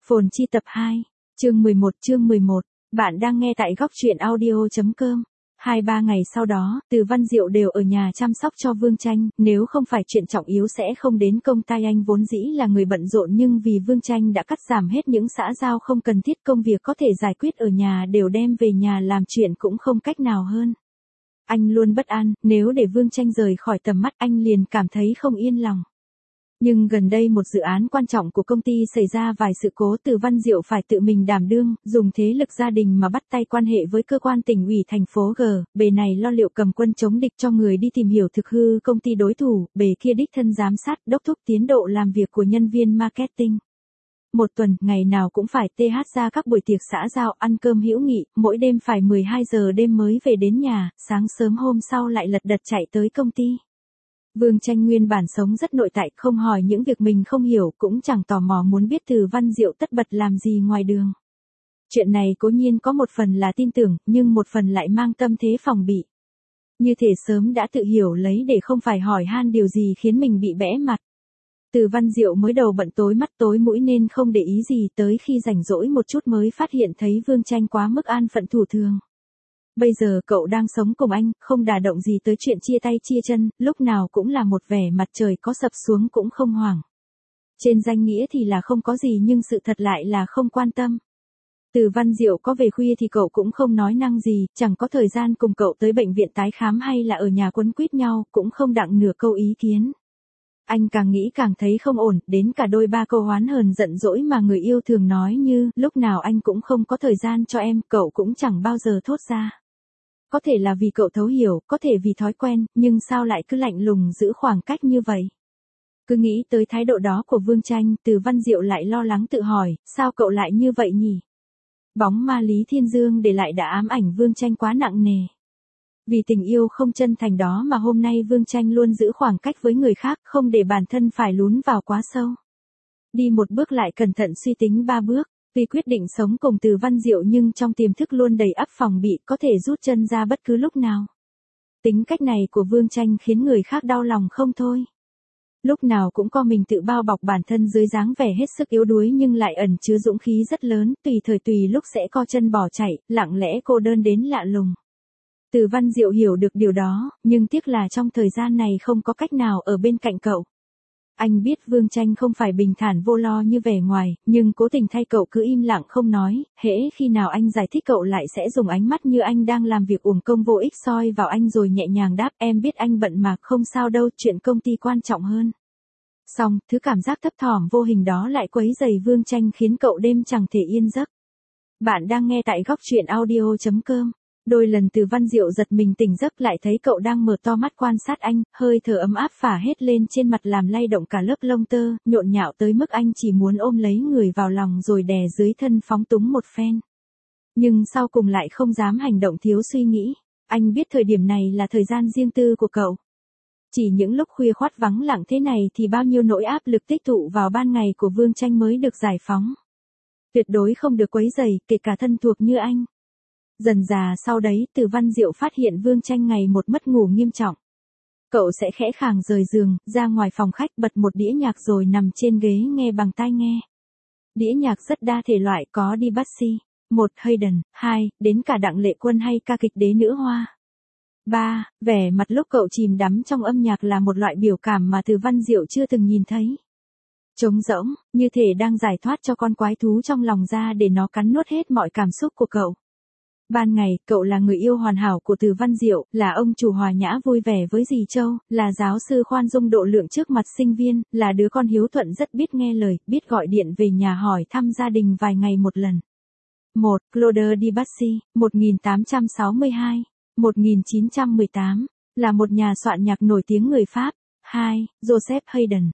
Phồn Chi tập 2, chương 11. Bạn đang nghe tại góc truyện audio.com. 2-3 ngày sau đó, Từ Văn Diệu đều ở nhà chăm sóc cho Vương Tranh, nếu không phải chuyện trọng yếu sẽ không đến công tay. Anh vốn dĩ là người bận rộn nhưng vì Vương Tranh đã cắt giảm hết những xã giao không cần thiết, công việc có thể giải quyết ở nhà đều đem về nhà làm, chuyện cũng không cách nào hơn. Anh luôn bất an, nếu để Vương Tranh rời khỏi tầm mắt anh liền cảm thấy không yên lòng. Nhưng gần đây một dự án quan trọng của công ty xảy ra vài sự cố, Từ Văn Diệu phải tự mình đảm đương, dùng thế lực gia đình mà bắt tay quan hệ với cơ quan tỉnh ủy thành phố G, bề này lo liệu cầm quân chống địch, cho người đi tìm hiểu thực hư công ty đối thủ, bề kia đích thân giám sát, đốc thúc tiến độ làm việc của nhân viên marketing. Một tuần, ngày nào cũng phải TH ra các buổi tiệc xã giao, ăn cơm hữu nghị, mỗi đêm phải 12 giờ đêm mới về đến nhà, sáng sớm hôm sau lại lật đật chạy tới công ty. Vương Tranh nguyên bản sống rất nội tại, không hỏi những việc mình không hiểu, cũng chẳng tò mò muốn biết Từ Văn Diệu tất bật làm gì ngoài đường. Chuyện này cố nhiên có một phần là tin tưởng, nhưng một phần lại mang tâm thế phòng bị. Như thể sớm đã tự hiểu lấy để không phải hỏi han điều gì khiến mình bị bẽ mặt. Từ Văn Diệu mới đầu bận tối mắt tối mũi nên không để ý gì, tới khi rảnh rỗi một chút mới phát hiện thấy Vương Tranh quá mức an phận thủ thường. Bây giờ cậu đang sống cùng anh, không đả động gì tới chuyện chia tay chia chân, lúc nào cũng là một vẻ mặt trời có sập xuống cũng không hoảng. Trên danh nghĩa thì là không có gì nhưng sự thật lại là không quan tâm. Từ Văn Diệu có về khuya thì cậu cũng không nói năng gì, chẳng có thời gian cùng cậu tới bệnh viện tái khám hay là ở nhà quấn quýt nhau, cũng không đặng nửa câu ý kiến. Anh càng nghĩ càng thấy không ổn, đến cả đôi ba câu oán hờn giận dỗi mà người yêu thường nói như, lúc nào anh cũng không có thời gian cho em, cậu cũng chẳng bao giờ thốt ra. Có thể là vì cậu thấu hiểu, có thể vì thói quen, nhưng sao lại cứ lạnh lùng giữ khoảng cách như vậy? Cứ nghĩ tới thái độ đó của Vương Tranh, Từ Văn Diệu lại lo lắng tự hỏi, sao cậu lại như vậy nhỉ? Bóng ma Lý Thiên Dương để lại đã ám ảnh Vương Tranh quá nặng nề. Vì tình yêu không chân thành đó mà hôm nay Vương Tranh luôn giữ khoảng cách với người khác, không để bản thân phải lún vào quá sâu. Đi một bước lại cẩn thận suy tính 3 bước. Vì quyết định sống cùng Từ Văn Diệu nhưng trong tiềm thức luôn đầy ắp phòng bị, có thể rút chân ra bất cứ lúc nào. Tính cách này của Vương Tranh khiến người khác đau lòng không thôi. Lúc nào cũng co mình tự bao bọc bản thân dưới dáng vẻ hết sức yếu đuối nhưng lại ẩn chứa dũng khí rất lớn, tùy thời tùy lúc sẽ co chân bỏ chạy, lặng lẽ cô đơn đến lạ lùng. Từ Văn Diệu hiểu được điều đó, nhưng tiếc là trong thời gian này không có cách nào ở bên cạnh cậu. Anh biết Vương Tranh không phải bình thản vô lo như vẻ ngoài, nhưng cố tình thay cậu cứ im lặng không nói, hễ khi nào anh giải thích cậu lại sẽ dùng ánh mắt như anh đang làm việc uổng công vô ích soi vào anh rồi nhẹ nhàng đáp, em biết anh bận mà, không sao đâu, chuyện công ty quan trọng hơn. Xong, thứ cảm giác thấp thỏm vô hình đó lại quấy rầy Vương Tranh khiến cậu đêm chẳng thể yên giấc. Bạn đang nghe tại góc truyện audio.com. Đôi lần Từ Văn Diệu giật mình tỉnh giấc lại thấy cậu đang mở to mắt quan sát anh, hơi thở ấm áp phả hết lên trên mặt làm lay động cả lớp lông tơ, nhộn nhạo tới mức anh chỉ muốn ôm lấy người vào lòng rồi đè dưới thân phóng túng một phen. Nhưng sau cùng lại không dám hành động thiếu suy nghĩ, anh biết thời điểm này là thời gian riêng tư của cậu. Chỉ những lúc khuya khoắt vắng lặng thế này thì bao nhiêu nỗi áp lực tích tụ vào ban ngày của Vương Tranh mới được giải phóng. Tuyệt đối không được quấy rầy, kể cả thân thuộc như anh. Dần dà sau đấy, Từ Văn Diệu phát hiện Vương Tranh ngày một mất ngủ nghiêm trọng. Cậu sẽ khẽ khàng rời giường, ra ngoài phòng khách bật một đĩa nhạc rồi nằm trên ghế nghe bằng tai nghe. Đĩa nhạc rất đa thể loại, có Debussy, 1 Haydn, 2, đến cả Đặng Lệ Quân hay ca kịch Đế Nữ Hoa. 3. Vẻ mặt lúc cậu chìm đắm trong âm nhạc là một loại biểu cảm mà Từ Văn Diệu chưa từng nhìn thấy. Trống rỗng, như thể đang giải thoát cho con quái thú trong lòng ra để nó cắn nuốt hết mọi cảm xúc của cậu. Ban ngày, cậu là người yêu hoàn hảo của Từ Văn Diệu, là ông chủ hòa nhã vui vẻ với dì Châu, là giáo sư khoan dung độ lượng trước mặt sinh viên, là đứa con hiếu thuận rất biết nghe lời, biết gọi điện về nhà hỏi thăm gia đình vài ngày một lần. 1. Claude Debussy, 1862-1918, là một nhà soạn nhạc nổi tiếng người Pháp. 2. Joseph Haydn,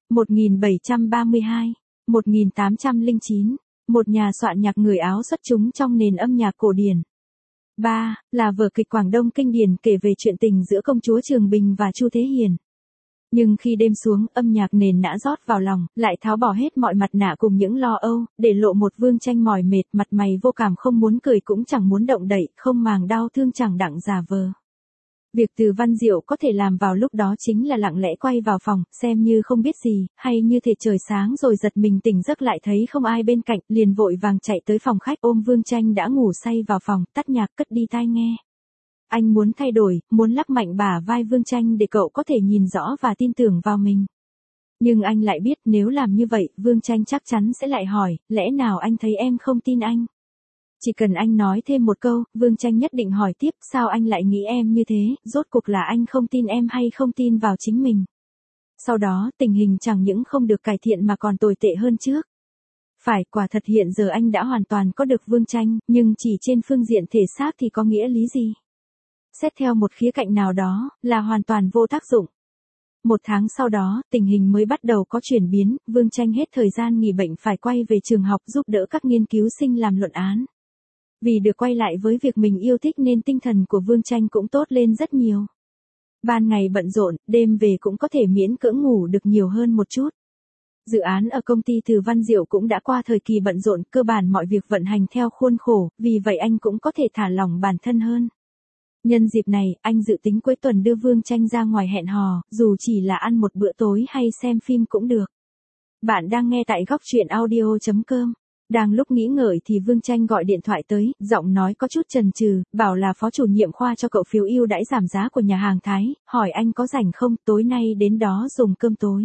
1732-1809, một nhà soạn nhạc người Áo xuất chúng trong nền âm nhạc cổ điển. 3. Là vở kịch Quảng Đông kinh điển kể về chuyện tình giữa công chúa Trường Bình và Chu Thế Hiền. Nhưng khi đêm xuống, âm nhạc nền nã rót vào lòng, lại tháo bỏ hết mọi mặt nạ cùng những lo âu, để lộ một Vương Tranh mỏi mệt, mặt mày vô cảm, không muốn cười cũng chẳng muốn động đậy, không màng đau thương chẳng đặng giả vờ. Việc Từ Văn Diệu có thể làm vào lúc đó chính là lặng lẽ quay vào phòng, xem như không biết gì, hay như thể trời sáng rồi giật mình tỉnh giấc lại thấy không ai bên cạnh, liền vội vàng chạy tới phòng khách ôm Vương Tranh đã ngủ say vào phòng, tắt nhạc cất đi tai nghe. Anh muốn thay đổi, muốn lắc mạnh bả vai Vương Tranh để cậu có thể nhìn rõ và tin tưởng vào mình. Nhưng anh lại biết nếu làm như vậy, Vương Tranh chắc chắn sẽ lại hỏi, lẽ nào anh thấy em không tin anh? Chỉ cần anh nói thêm một câu, Vương Tranh nhất định hỏi tiếp, sao anh lại nghĩ em như thế, rốt cuộc là anh không tin em hay không tin vào chính mình. Sau đó, tình hình chẳng những không được cải thiện mà còn tồi tệ hơn trước. Phải, quả thật hiện giờ anh đã hoàn toàn có được Vương Tranh, nhưng chỉ trên phương diện thể xác thì có nghĩa lý gì? Xét theo một khía cạnh nào đó, là hoàn toàn vô tác dụng. Một tháng sau đó, tình hình mới bắt đầu có chuyển biến, Vương Tranh hết thời gian nghỉ bệnh phải quay về trường học giúp đỡ các nghiên cứu sinh làm luận án. Vì được quay lại với việc mình yêu thích nên tinh thần của Vương Tranh cũng tốt lên rất nhiều. Ban ngày bận rộn, đêm về cũng có thể miễn cưỡng ngủ được nhiều hơn một chút. Dự án ở công ty Từ Văn Diệu cũng đã qua thời kỳ bận rộn, cơ bản mọi việc vận hành theo khuôn khổ, vì vậy anh cũng có thể thả lỏng bản thân hơn. Nhân dịp này, anh dự tính cuối tuần đưa Vương Tranh ra ngoài hẹn hò, dù chỉ là ăn một bữa tối hay xem phim cũng được. Bạn đang nghe tại góc truyện audio.com. Đang lúc nghĩ ngợi thì Vương Tranh gọi điện thoại tới, giọng nói có chút chần chừ, bảo là phó chủ nhiệm khoa cho cậu phiếu ưu đãi giảm giá của nhà hàng Thái, hỏi anh có rảnh không, tối nay đến đó dùng cơm tối.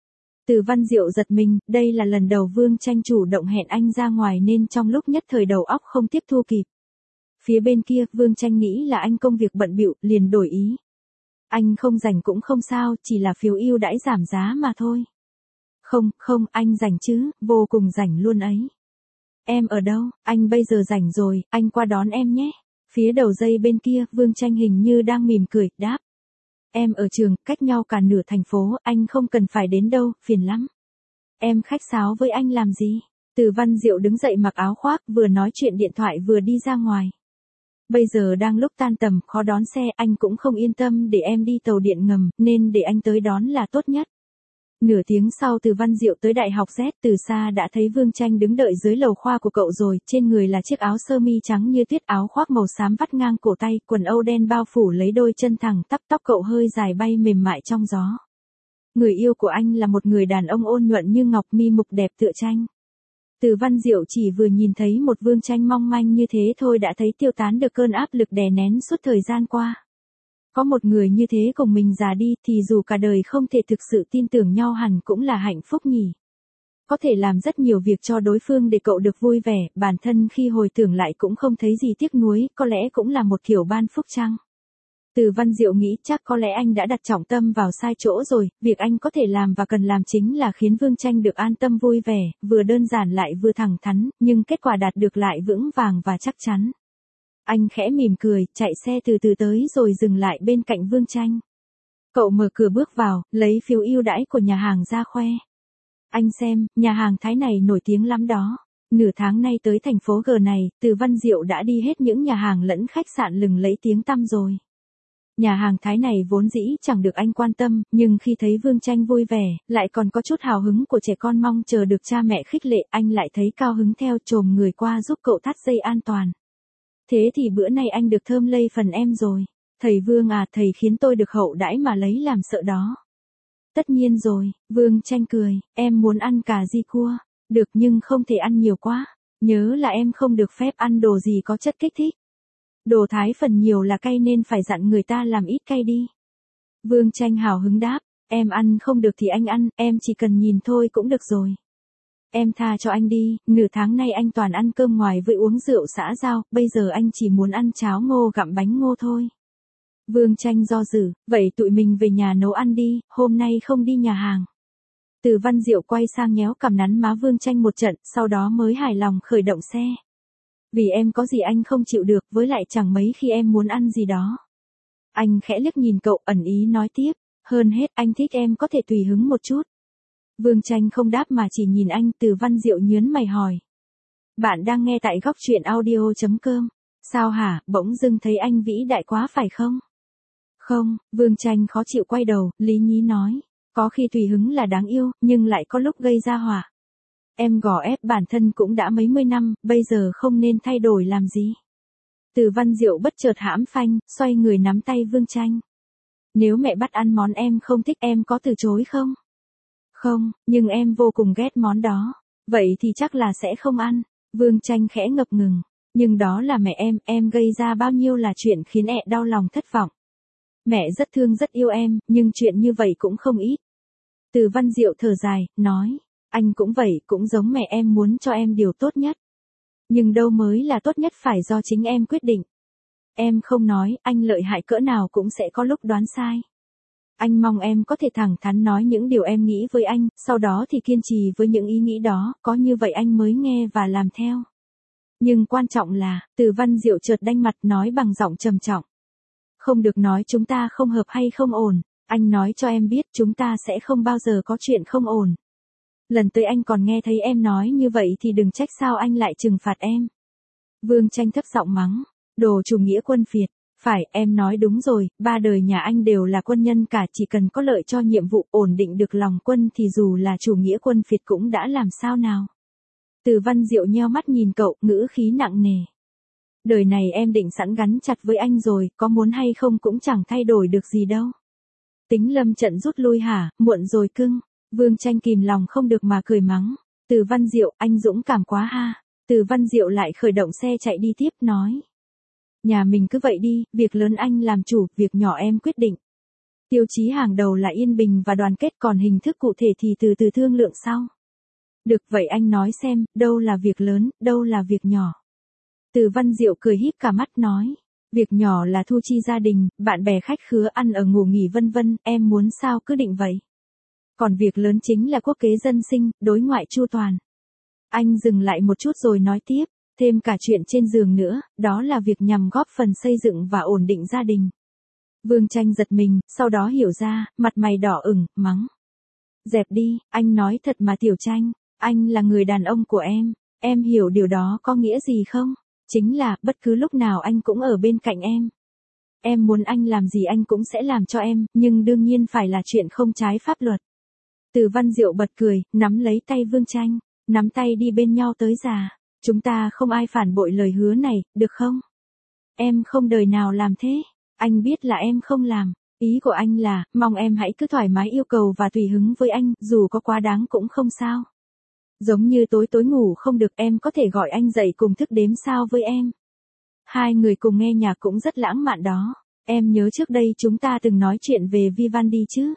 Từ Văn Diệu giật mình, đây là lần đầu Vương Tranh chủ động hẹn anh ra ngoài nên trong lúc nhất thời đầu óc không tiếp thu kịp. Phía bên kia, Vương Tranh nghĩ là anh công việc bận bịu, liền đổi ý. Anh không rảnh cũng không sao, chỉ là phiếu ưu đãi giảm giá mà thôi. Không, anh rảnh chứ, vô cùng rảnh luôn ấy. Em ở đâu, anh bây giờ rảnh rồi, anh qua đón em nhé. Phía đầu dây bên kia, Vương Tranh hình như đang mỉm cười, đáp. Em ở trường, cách nhau cả nửa thành phố, anh không cần phải đến đâu, phiền lắm. Em khách sáo với anh làm gì? Từ Văn Diệu đứng dậy mặc áo khoác, vừa nói chuyện điện thoại vừa đi ra ngoài. Bây giờ đang lúc tan tầm, khó đón xe, anh cũng không yên tâm để em đi tàu điện ngầm, nên để anh tới đón là tốt nhất. Nửa tiếng sau Từ Văn Diệu tới Đại học Z, từ xa đã thấy Vương Tranh đứng đợi dưới lầu khoa của cậu rồi, trên người là chiếc áo sơ mi trắng như tuyết, áo khoác màu xám vắt ngang cổ tay, quần âu đen bao phủ lấy đôi chân thẳng tắp, tóc cậu hơi dài bay mềm mại trong gió. Người yêu của anh là một người đàn ông ôn nhuận như ngọc, mi mục đẹp tựa tranh. Từ Văn Diệu chỉ vừa nhìn thấy một Vương Tranh mong manh như thế thôi đã thấy tiêu tán được cơn áp lực đè nén suốt thời gian qua. Có một người như thế cùng mình già đi thì dù cả đời không thể thực sự tin tưởng nhau hẳn cũng là hạnh phúc nhỉ. Có thể làm rất nhiều việc cho đối phương để cậu được vui vẻ, bản thân khi hồi tưởng lại cũng không thấy gì tiếc nuối, có lẽ cũng là một kiểu ban phúc chăng. Từ Văn Diệu nghĩ chắc có lẽ anh đã đặt trọng tâm vào sai chỗ rồi, việc anh có thể làm và cần làm chính là khiến Vương Tranh được an tâm vui vẻ, vừa đơn giản lại vừa thẳng thắn, nhưng kết quả đạt được lại vững vàng và chắc chắn. Anh khẽ mỉm cười, chạy xe từ từ tới rồi dừng lại bên cạnh Vương Tranh. Cậu mở cửa bước vào, lấy phiếu ưu đãi của nhà hàng ra khoe. Anh xem, nhà hàng Thái này nổi tiếng lắm đó. Nửa tháng nay tới thành phố G này, Từ Văn Diệu đã đi hết những nhà hàng lẫn khách sạn lừng lẫy tiếng tăm rồi. Nhà hàng Thái này vốn dĩ chẳng được anh quan tâm, nhưng khi thấy Vương Tranh vui vẻ, lại còn có chút hào hứng của trẻ con mong chờ được cha mẹ khích lệ, anh lại thấy cao hứng theo, chồm người qua giúp cậu thắt dây an toàn. Thế thì bữa nay anh được thơm lây phần em rồi. Thầy Vương à, thầy khiến tôi được hậu đãi mà lấy làm sợ đó. Tất nhiên rồi, Vương Tranh cười, em muốn ăn cà ri cua. Được nhưng không thể ăn nhiều quá. Nhớ là em không được phép ăn đồ gì có chất kích thích. Đồ Thái phần nhiều là cay nên phải dặn người ta làm ít cay đi. Vương Tranh hào hứng đáp, em ăn không được thì anh ăn, em chỉ cần nhìn thôi cũng được rồi. Em tha cho anh đi, nửa tháng nay anh toàn ăn cơm ngoài với uống rượu xã giao, bây giờ anh chỉ muốn ăn cháo ngô gặm bánh ngô thôi. Vương Tranh do dự, vậy tụi mình về nhà nấu ăn đi, hôm nay không đi nhà hàng. Từ Văn Diệu quay sang nhéo cằm nắn má Vương Tranh một trận, sau đó mới hài lòng khởi động xe. Vì em có gì anh không chịu được, với lại chẳng mấy khi em muốn ăn gì đó. Anh khẽ liếc nhìn cậu, ẩn ý nói tiếp, hơn hết anh thích em có thể tùy hứng một chút. Vương Tranh không đáp mà chỉ nhìn anh. Từ Văn Diệu nhớn mày hỏi. Bạn đang nghe tại góc truyện audio.com. Sao hả, bỗng dưng thấy anh vĩ đại quá phải không? Không, Vương Tranh khó chịu quay đầu, lý nhí nói. Có khi tùy hứng là đáng yêu, nhưng lại có lúc gây ra họa. Em gò ép bản thân cũng đã mấy mươi năm, bây giờ không nên thay đổi làm gì. Từ Văn Diệu bất chợt hãm phanh, xoay người nắm tay Vương Tranh. Nếu mẹ bắt ăn món em không thích em có từ chối không? Không, nhưng em vô cùng ghét món đó. Vậy thì chắc là sẽ không ăn. Vương Tranh khẽ ngập ngừng. Nhưng đó là mẹ em gây ra bao nhiêu là chuyện khiến mẹ đau lòng thất vọng. Mẹ rất thương rất yêu em, nhưng chuyện như vậy cũng không ít. Từ Văn Diệu thở dài, nói, anh cũng vậy, cũng giống mẹ em muốn cho em điều tốt nhất. Nhưng đâu mới là tốt nhất phải do chính em quyết định. Em không nói, anh lợi hại cỡ nào cũng sẽ có lúc đoán sai. Anh mong em có thể thẳng thắn nói những điều em nghĩ với anh, sau đó thì kiên trì với những ý nghĩ đó, có như vậy anh mới nghe và làm theo. Nhưng quan trọng là, Từ Văn Diệu chợt đanh mặt nói bằng giọng trầm trọng. Không được nói chúng ta không hợp hay không ổn, anh nói cho em biết chúng ta sẽ không bao giờ có chuyện không ổn. Lần tới anh còn nghe thấy em nói như vậy thì đừng trách sao anh lại trừng phạt em. Vương Tranh thấp giọng mắng, đồ chủ nghĩa quân phiệt. Phải, em nói đúng rồi, ba đời nhà anh đều là quân nhân cả, chỉ cần có lợi cho nhiệm vụ ổn định được lòng quân thì dù là chủ nghĩa quân phiệt cũng đã làm sao nào. Từ Văn Diệu nheo mắt nhìn cậu, ngữ khí nặng nề. Đời này em định sẵn gắn chặt với anh rồi, có muốn hay không cũng chẳng thay đổi được gì đâu. Tính lâm trận rút lui hả, muộn rồi cưng. Vương Tranh kìm lòng không được mà cười mắng. Từ Văn Diệu, anh dũng cảm quá ha. Từ Văn Diệu lại khởi động xe chạy đi tiếp nói. Nhà mình cứ vậy đi, việc lớn anh làm chủ, việc nhỏ em quyết định. Tiêu chí hàng đầu là yên bình và đoàn kết, còn hình thức cụ thể thì từ từ thương lượng sau. Được vậy anh nói xem, đâu là việc lớn, đâu là việc nhỏ. Từ Văn Diệu cười híp cả mắt nói. Việc nhỏ là thu chi gia đình, bạn bè khách khứa, ăn ở ngủ nghỉ vân vân, em muốn sao cứ định vậy. Còn việc lớn chính là quốc kế dân sinh, đối ngoại chu toàn. Anh dừng lại một chút rồi nói tiếp. Thêm cả chuyện trên giường nữa, đó là việc nhằm góp phần xây dựng và ổn định gia đình. Vương Tranh giật mình, sau đó hiểu ra, mặt mày đỏ ửng, mắng. Dẹp đi, anh nói thật mà Tiểu Tranh, anh là người đàn ông của em hiểu điều đó có nghĩa gì không? Chính là, bất cứ lúc nào anh cũng ở bên cạnh em. Em muốn anh làm gì anh cũng sẽ làm cho em, nhưng đương nhiên phải là chuyện không trái pháp luật. Từ Văn Diệu bật cười, nắm lấy tay Vương Tranh, nắm tay đi bên nhau tới già. Chúng ta không ai phản bội lời hứa này, được không? Em không đời nào làm thế. Anh biết là em không làm. Ý của anh là, mong em hãy cứ thoải mái yêu cầu và tùy hứng với anh, dù có quá đáng cũng không sao. Giống như tối ngủ không được em có thể gọi anh dậy cùng thức đếm sao với em. Hai người cùng nghe nhạc cũng rất lãng mạn đó. Em nhớ trước đây chúng ta từng nói chuyện về Vivaldi chứ?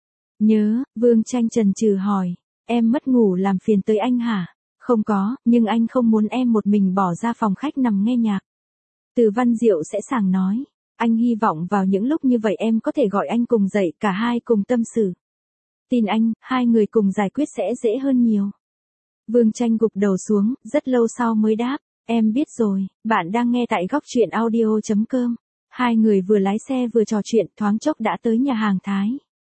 Nhớ, Vương Tranh chần chừ hỏi. Em mất ngủ làm phiền tới anh hả? Không có, nhưng anh không muốn em một mình bỏ ra phòng khách nằm nghe nhạc. Từ Văn Diệu sẽ sảng nói. Anh hy vọng vào những lúc như vậy em có thể gọi anh cùng dậy, cả hai cùng tâm sự. Tin anh, hai người cùng giải quyết sẽ dễ hơn nhiều. Vương Tranh gục đầu xuống, rất lâu sau mới đáp. Em biết rồi, bạn đang nghe tại góc truyện audio.com. Hai người vừa lái xe vừa trò chuyện, thoáng chốc đã tới nhà hàng Thái.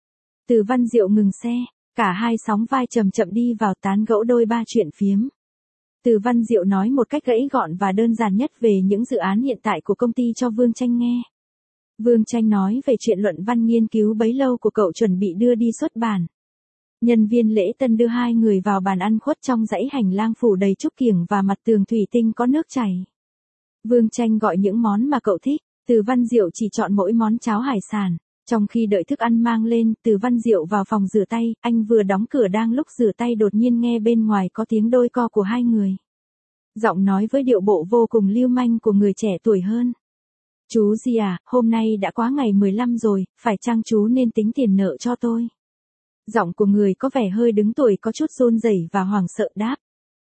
Từ Văn Diệu ngừng xe. Cả hai sóng vai chậm chậm đi vào tán gẫu đôi ba chuyện phiếm. Từ Văn Diệu nói một cách gãy gọn và đơn giản nhất về những dự án hiện tại của công ty cho Vương Tranh nghe. Vương Tranh nói về chuyện luận văn nghiên cứu bấy lâu của cậu chuẩn bị đưa đi xuất bản. Nhân viên lễ tân đưa hai người vào bàn ăn khuất trong dãy hành lang phủ đầy trúc kiểng và mặt tường thủy tinh có nước chảy. Vương Tranh gọi những món mà cậu thích, Từ Văn Diệu chỉ chọn mỗi món cháo hải sản. Trong khi đợi thức ăn mang lên, Từ Văn Diệu vào phòng rửa tay, anh vừa đóng cửa đang lúc rửa tay đột nhiên nghe bên ngoài có tiếng đôi co của hai người. Giọng nói với điệu bộ vô cùng lưu manh của người trẻ tuổi hơn. Chú gì à, hôm nay đã quá ngày 15 rồi, phải chăng chú nên tính tiền nợ cho tôi? Giọng của người có vẻ hơi đứng tuổi có chút run rẩy và hoảng sợ đáp.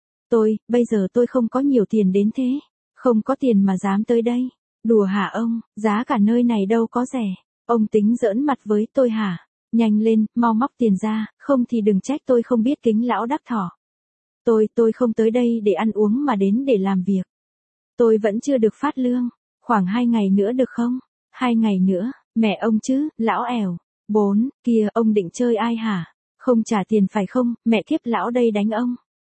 Bây giờ tôi không có nhiều tiền đến thế. Không có tiền mà dám tới đây. Đùa hả ông, giá cả nơi này đâu có rẻ. Ông tính giỡn mặt với tôi hả? Nhanh lên, mau móc tiền ra, không thì đừng trách tôi không biết kính lão đắc thỏ. Tôi không tới đây để ăn uống mà đến để làm việc. Tôi vẫn chưa được phát lương. Khoảng 2 ngày nữa được không? 2 ngày nữa, mẹ ông chứ, lão ẻo. 4, kia, ông định chơi ai hả? Không trả tiền phải không, mẹ kiếp lão đây đánh ông.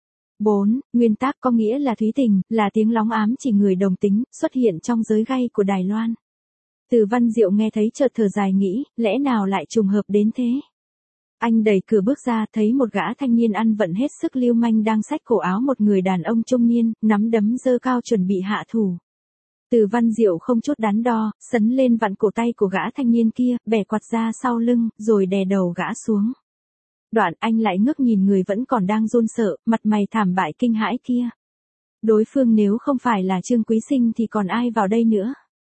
4, nguyên tắc có nghĩa là thúy tình, là tiếng lóng ám chỉ người đồng tính, xuất hiện trong giới gay của Đài Loan. Từ Văn Diệu nghe thấy chợt thở dài nghĩ, lẽ nào lại trùng hợp đến thế? Anh đẩy cửa bước ra thấy một gã thanh niên ăn vận hết sức lưu manh đang xách cổ áo một người đàn ông trung niên, nắm đấm giơ cao chuẩn bị hạ thủ. Từ Văn Diệu không chút đắn đo, sấn lên vặn cổ tay của gã thanh niên kia, bẻ quạt ra sau lưng, rồi đè đầu gã xuống. Đoạn anh lại ngước nhìn người vẫn còn đang run sợ, mặt mày thảm bại kinh hãi kia. Đối phương nếu không phải là Trương Quý Sinh thì còn ai vào đây nữa?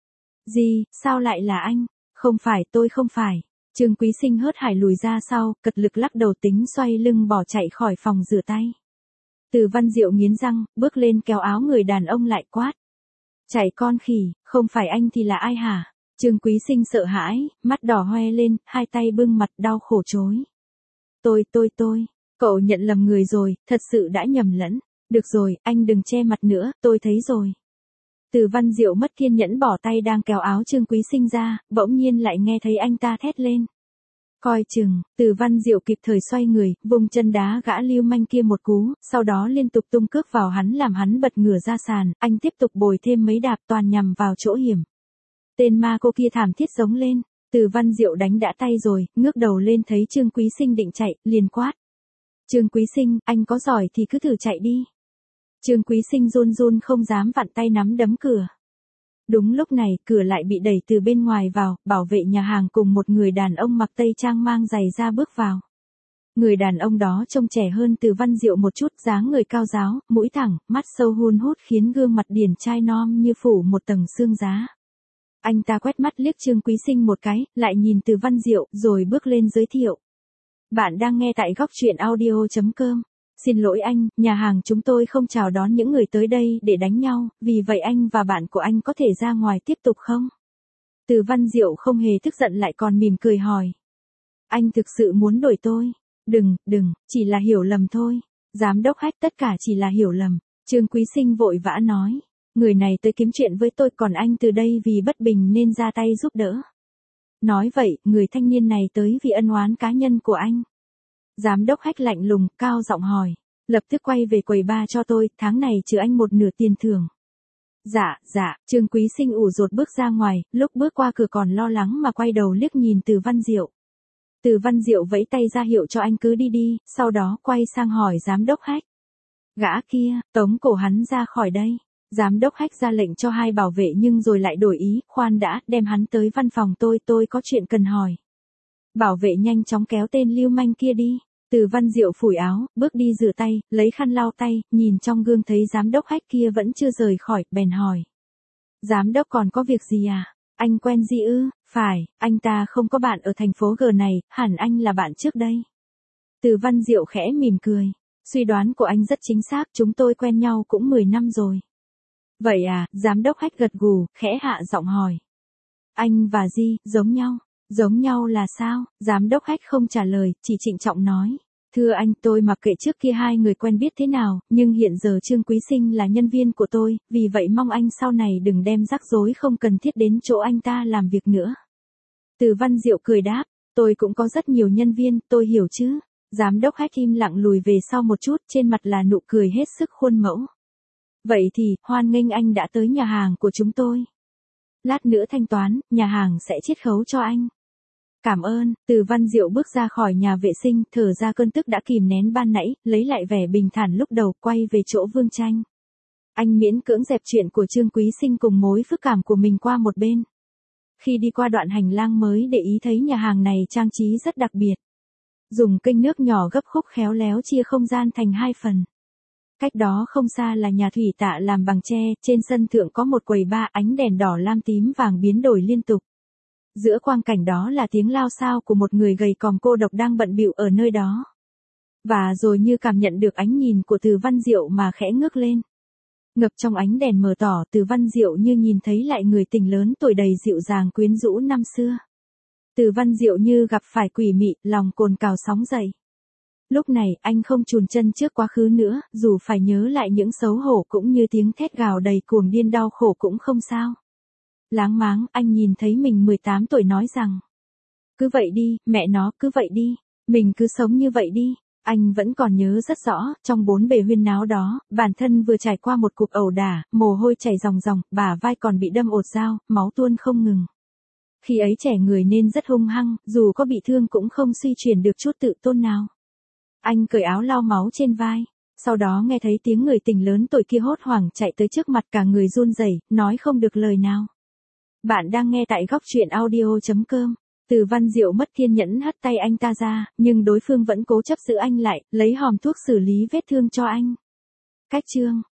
Gì, sao lại là anh? Không phải, tôi không phải. Trương Quý Sinh hớt hải lùi ra sau, cật lực lắc đầu tính xoay lưng bỏ chạy khỏi phòng rửa tay. Từ Văn Diệu nghiến răng, bước lên kéo áo người đàn ông lại quát. Chạy con khỉ, không phải anh thì là ai hả? Trương Quý Sinh sợ hãi, mắt đỏ hoe lên, hai tay bưng mặt đau khổ chối. Tôi, cậu nhận lầm người rồi, thật sự đã nhầm lẫn. Được rồi, anh đừng che mặt nữa, tôi thấy rồi. Từ Văn Diệu mất kiên nhẫn bỏ tay đang kéo áo Trương Quý Sinh ra, bỗng nhiên lại nghe thấy anh ta thét lên. Coi chừng, Từ Văn Diệu kịp thời xoay người, vùng chân đá gã lưu manh kia một cú, sau đó liên tục tung cước vào hắn làm hắn bật ngửa ra sàn, anh tiếp tục bồi thêm mấy đạp toàn nhằm vào chỗ hiểm. Tên ma cô kia thảm thiết giống lên, Từ Văn Diệu đánh đã tay rồi, ngước đầu lên thấy Trương Quý Sinh định chạy, liền quát. Trương Quý Sinh, anh có giỏi thì cứ thử chạy đi. Trương Quý Sinh run run không dám vặn tay nắm đấm cửa. Đúng lúc này, cửa lại bị đẩy từ bên ngoài vào, bảo vệ nhà hàng cùng một người đàn ông mặc tây trang mang giày ra bước vào. Người đàn ông đó trông trẻ hơn Từ Văn Diệu một chút, dáng người cao ráo, mũi thẳng, mắt sâu hun hút khiến gương mặt điển trai non như phủ một tầng xương giá. Anh ta quét mắt liếc Trương Quý Sinh một cái, lại nhìn Từ Văn Diệu, rồi bước lên giới thiệu. Bạn đang nghe tại góc truyện audio.com. Xin lỗi anh, nhà hàng chúng tôi không chào đón những người tới đây để đánh nhau, vì vậy anh và bạn của anh có thể ra ngoài tiếp tục không? Từ Văn Diệu không hề tức giận lại còn mỉm cười hỏi. Anh thực sự muốn đuổi tôi? Đừng, chỉ là hiểu lầm thôi. Giám đốc Hách, tất cả chỉ là hiểu lầm. Trương Quý Sinh vội vã nói. Người này tới kiếm chuyện với tôi, còn anh từ đây vì bất bình nên ra tay giúp đỡ. Nói vậy, người thanh niên này tới vì ân oán cá nhân của anh. Giám đốc Hách lạnh lùng, cao giọng hỏi. Lập tức quay về quầy bar cho tôi, tháng này trừ anh một nửa tiền thưởng. Dạ, Trương Quý Sinh ủ rột bước ra ngoài, lúc bước qua cửa còn lo lắng mà quay đầu liếc nhìn Từ Văn Diệu. Từ Văn Diệu vẫy tay ra hiệu cho anh cứ đi, sau đó quay sang hỏi giám đốc Hách. Gã kia, tống cổ hắn ra khỏi đây. Giám đốc Hách ra lệnh cho hai bảo vệ nhưng rồi lại đổi ý, khoan đã, đem hắn tới văn phòng tôi có chuyện cần hỏi. Bảo vệ nhanh chóng kéo tên lưu manh kia đi. Từ Văn Diệu phủi áo, bước đi rửa tay, lấy khăn lau tay, nhìn trong gương thấy giám đốc Hách kia vẫn chưa rời khỏi, bèn hỏi. Giám đốc còn có việc gì à? Anh quen gì ư? Phải, anh ta không có bạn ở thành phố G này, hẳn anh là bạn trước đây. Từ Văn Diệu khẽ mỉm cười. Suy đoán của anh rất chính xác, chúng tôi quen nhau cũng 10 năm rồi. Vậy à, giám đốc Hách gật gù, khẽ hạ giọng hỏi. Anh và Di, giống nhau là sao? Giám đốc Hách không trả lời, chỉ trịnh trọng nói. Thưa anh, tôi mặc kệ trước kia hai người quen biết thế nào, nhưng hiện giờ Trương Quý Sinh là nhân viên của tôi, vì vậy mong anh sau này đừng đem rắc rối không cần thiết đến chỗ anh ta làm việc nữa. Từ Văn Diệu cười đáp, tôi cũng có rất nhiều nhân viên, tôi hiểu chứ. Giám đốc Hách im lặng lùi về sau một chút, trên mặt là nụ cười hết sức khuôn mẫu. Vậy thì, hoan nghênh anh đã tới nhà hàng của chúng tôi. Lát nữa thanh toán, nhà hàng sẽ chiết khấu cho anh. Cảm ơn. Từ Văn Diệu bước ra khỏi nhà vệ sinh, thở ra cơn tức đã kìm nén ban nãy, lấy lại vẻ bình thản lúc đầu, quay về chỗ Vương Tranh. Anh miễn cưỡng dẹp chuyện của Trương Quý Sinh cùng mối phức cảm của mình qua một bên. Khi đi qua đoạn hành lang mới để ý thấy nhà hàng này trang trí rất đặc biệt. Dùng kênh nước nhỏ gấp khúc khéo léo chia không gian thành hai phần. Cách đó không xa là nhà thủy tạ làm bằng tre, trên sân thượng có một quầy bar, ánh đèn đỏ lam tím vàng biến đổi liên tục. Giữa quang cảnh đó là tiếng lao xao của một người gầy còm cô độc đang bận bịu ở nơi đó. Và rồi như cảm nhận được ánh nhìn của Từ Văn Diệu mà khẽ ngước lên. Ngập trong ánh đèn mờ tỏ, Từ Văn Diệu như nhìn thấy lại người tình lớn tuổi đầy dịu dàng quyến rũ năm xưa. Từ Văn Diệu như gặp phải quỷ mị, lòng cồn cào sóng dậy. Lúc này, anh không chùn chân trước quá khứ nữa, dù phải nhớ lại những xấu hổ cũng như tiếng thét gào đầy cuồng điên đau khổ cũng không sao. Láng máng, anh nhìn thấy mình 18 tuổi nói rằng. Cứ vậy đi, mẹ nó, cứ vậy đi. Mình cứ sống như vậy đi. Anh vẫn còn nhớ rất rõ, trong bốn bề huyên náo đó, bản thân vừa trải qua một cuộc ẩu đả, mồ hôi chảy ròng ròng, bả vai còn bị đâm ột dao, máu tuôn không ngừng. Khi ấy trẻ người nên rất hung hăng, dù có bị thương cũng không suy chuyển được chút tự tôn nào. Anh cởi áo lau máu trên vai. Sau đó nghe thấy tiếng người tình lớn tuổi kia hốt hoảng chạy tới trước mặt, cả người run rẩy, nói không được lời nào. Bạn đang nghe tại góc truyện audio.com. Từ Văn Diệu mất kiên nhẫn hất tay anh ta ra, nhưng đối phương vẫn cố chấp giữ anh lại, lấy hòm thuốc xử lý vết thương cho anh. Cách chương